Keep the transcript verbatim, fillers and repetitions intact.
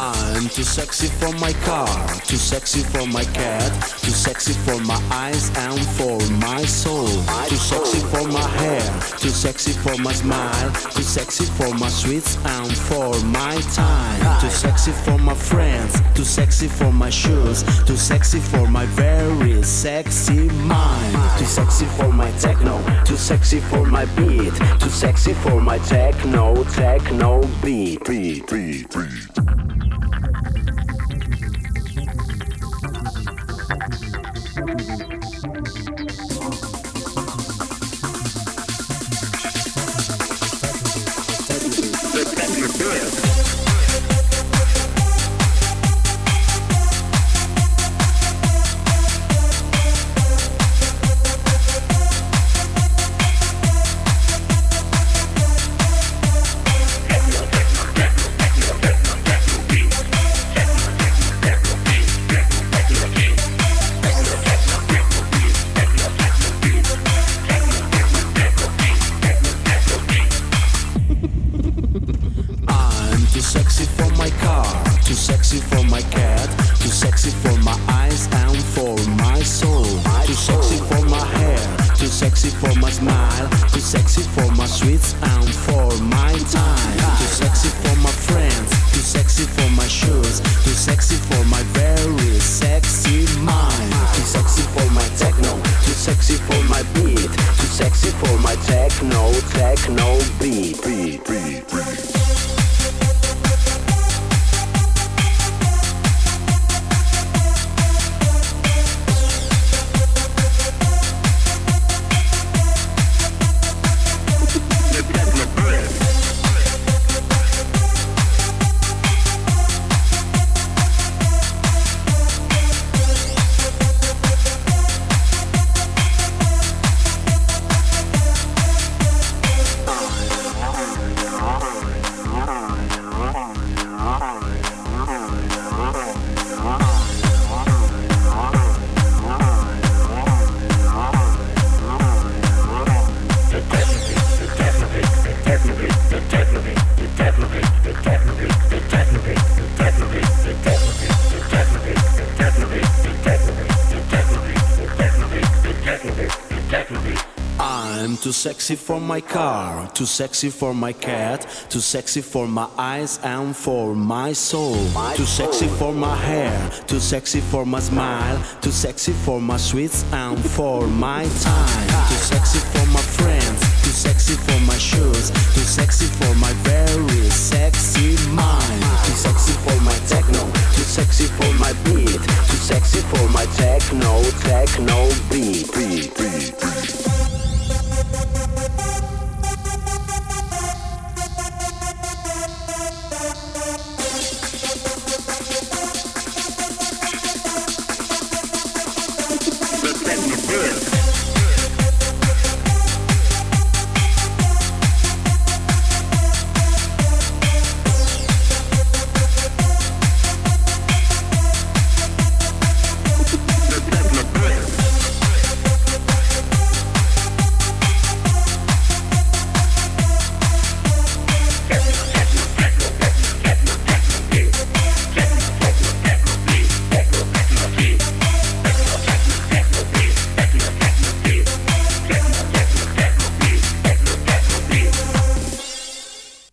I'm too sexy for my car, too sexy for my cat, too sexy for my eyes and for my soul. Too sexy for my hair, too sexy for my smile, too sexy for my sweets and for my time. Too sexy for my friends, too sexy for my shoes, too sexy for my very sexy mind. Too sexy for my techno, too sexy for my beat, too sexy for my techno, techno beat. Beat, beat, beat. Too sexy for my car, too sexy for my cat, too sexy for my eyes and for my soul. Too sexy for my hair, too sexy for my smile, too sexy for my sweets and for my time. Too sexy for my friends, too sexy for my shoes, too sexy for my very sexy mind. Too sexy for my techno, too sexy for my beat, too sexy for my techno, techno beat, beat, beat, beat. I'm too sexy for my car, too sexy for my cat, too sexy for my eyes and for my soul. Too sexy for my hair, too sexy for my smile, too sexy for my sweets and for my time. Too sexy for my friends, too sexy for my shoes, too sexy for my very sexy mind. Too sexy for my techno, too sexy for my beat, too sexy for my techno, techno beat, beat, beat, beat. Good.